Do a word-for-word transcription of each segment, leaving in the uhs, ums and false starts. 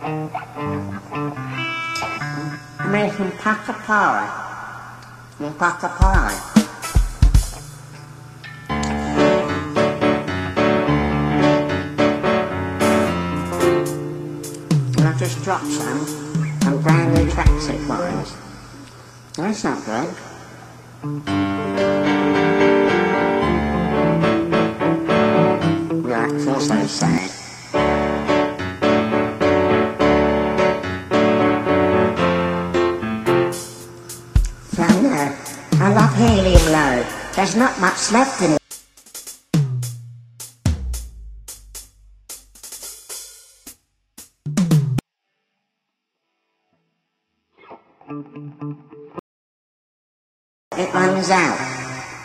I made some pasta pie. Some pasta pie. And I just dropped some, some brand new tracksuit wines. That's not good. That's also sad. So no, I love helium low. There's not much left in it. It runs out.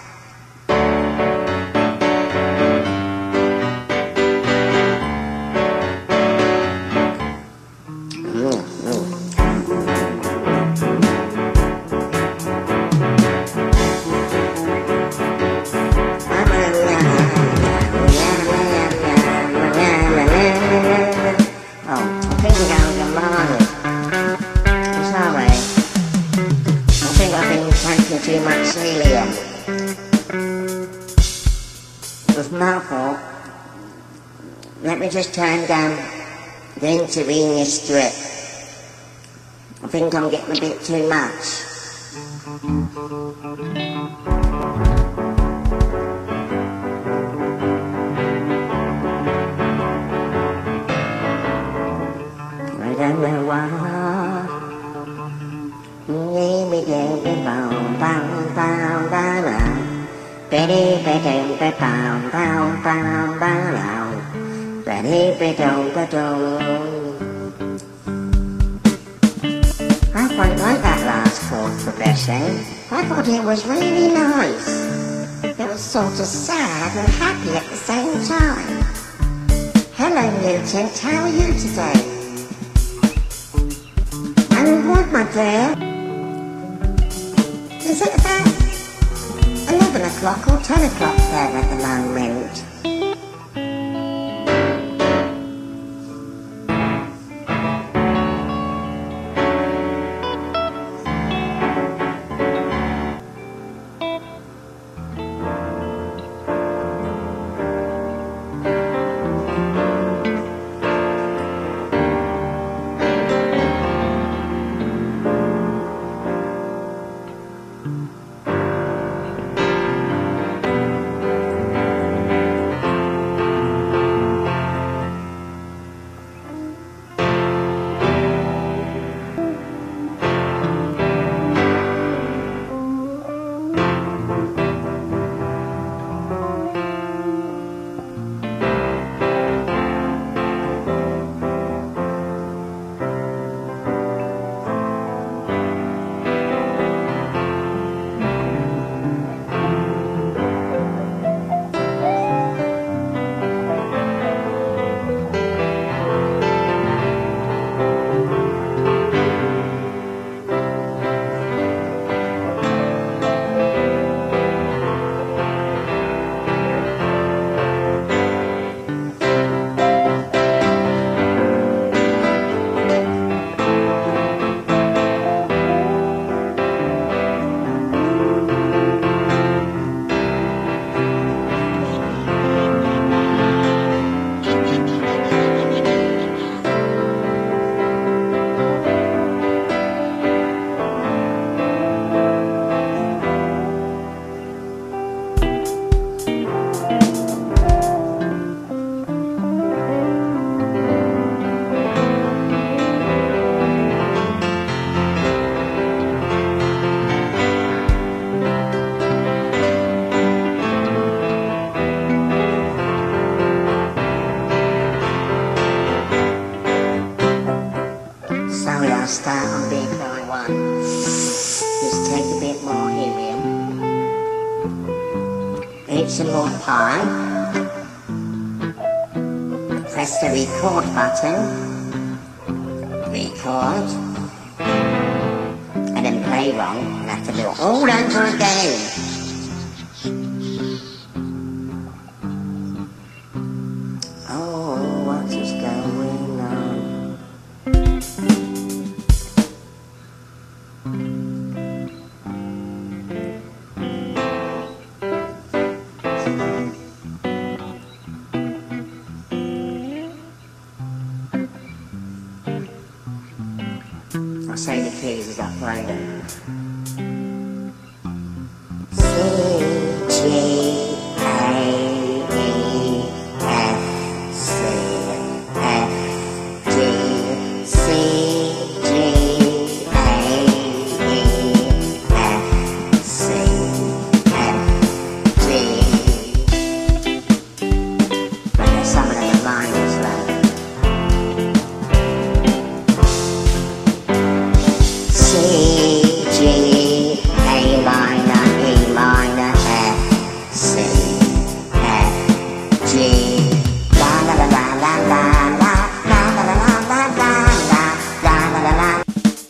Too much helium. It was my fault. Let me just turn down the intravenous drip. I think I'm getting a bit too much. I don't know why. Betty betty betty down down down Betty betty betty. I quite like that last chord progression. I thought it was really nice. It was sort of sad and happy at the same time. Hello Newton, how are you today? And what, my dear? Is it about eleven o'clock or ten o'clock there at the moment? Start on being number one. Just take a bit more helium. Eat some more pie. Press the record button. Record. And then play wrong. And have to do it all over again. Oh, what is going on? I'll say the keys as I play them. C, G, A, E, F, C, F, G, C, G, A, E, F, C, F, G. But there's some of them in line as well. C, G, A minor, E minor, F, C, F, G. La la la la la la la la la la la la la la la la la.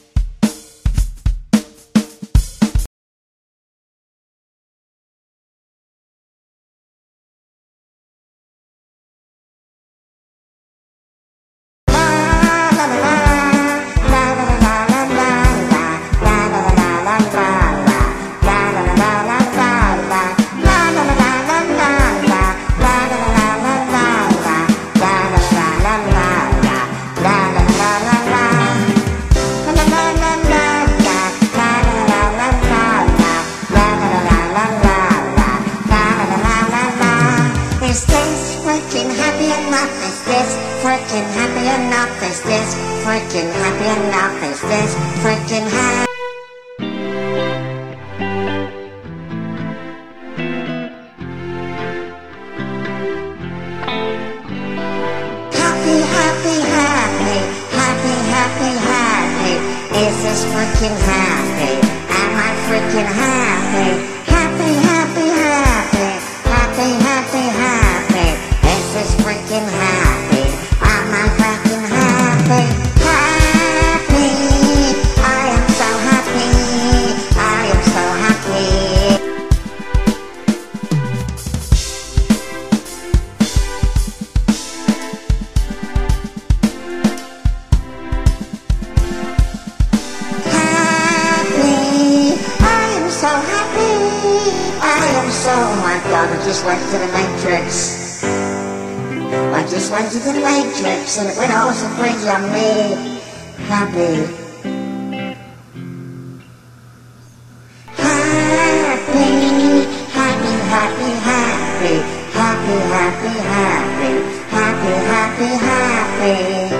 Is this freaking happy enough? Is this freaking happy enough? Is this freaking happy enough? Is this freaking happy? Happy, happy, happy, happy, happy, happy. Is this freaking happy? Am I freaking happy? Happy, happy, happy, happy, happy, happy. Is this freaking happy? Am I freaking happy? Happy, I am so happy. I am so happy. So happy, I am so, oh my god, I just went to the Matrix. I just went to the Matrix and it went all so crazy on me. Happy. Happy, happy, happy, happy, happy, happy, happy, happy, happy, happy.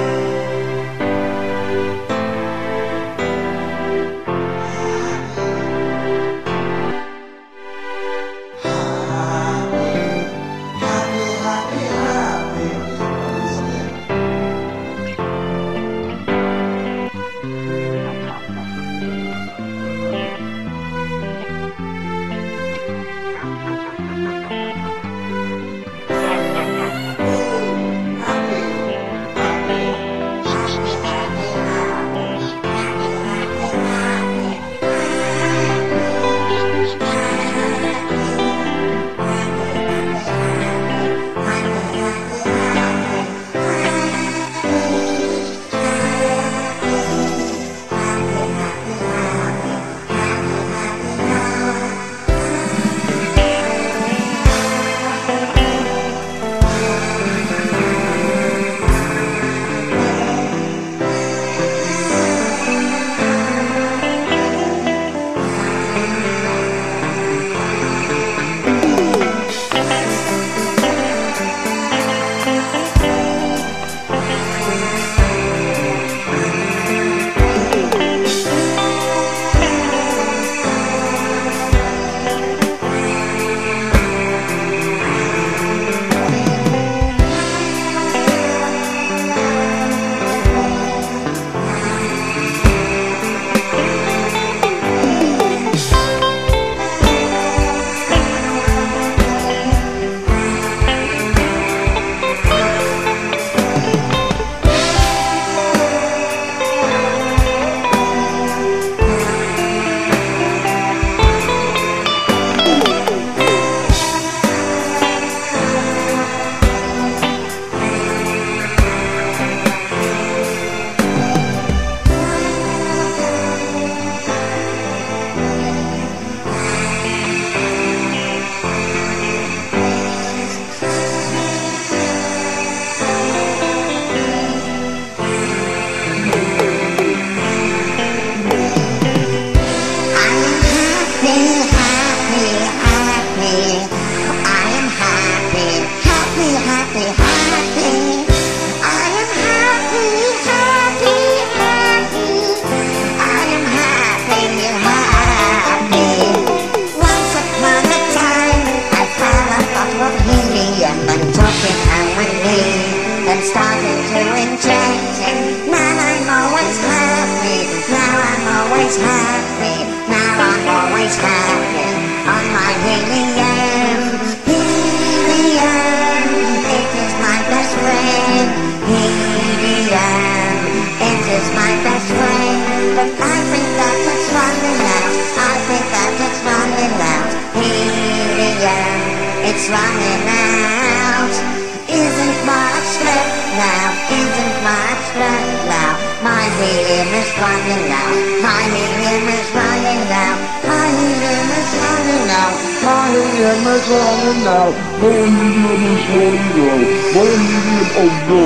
always happy, now I'm always happy on my helium. Helium, it is my best friend. Helium, it is my best friend. But I think that it's running out, I think that it's running out. Helium, it's running out. Isn't much left now, isn't much left now. My helium is running out, my helium is running out, my helium is running out, my helium is running out, my helium is running out, my helium, oh no.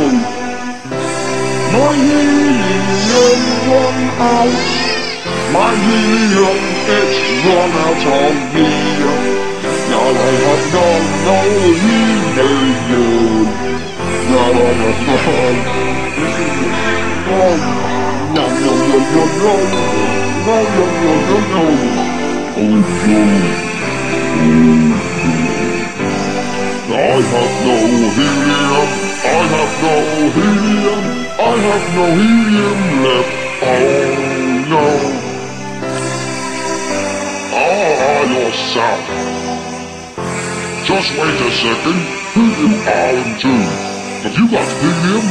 My helium run out, my helium, it's run out on me. Now I have no, no helium. Now I have none. No, no, no, no, no, no, no, no, no, no, no. Oh no. I have no helium. I have no helium. I have no helium left. Oh no. Ah, you're south. Just wait a second. You are too. Have you got helium?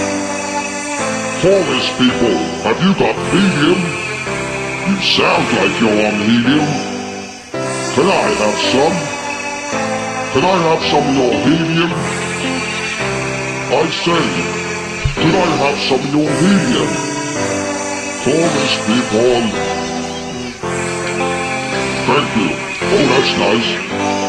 Forest people, have you got helium? You sound like you're on helium. Can I have some? Can I have some of your helium? I say, can I have some of your helium? Forest people. Thank you. Oh, that's nice.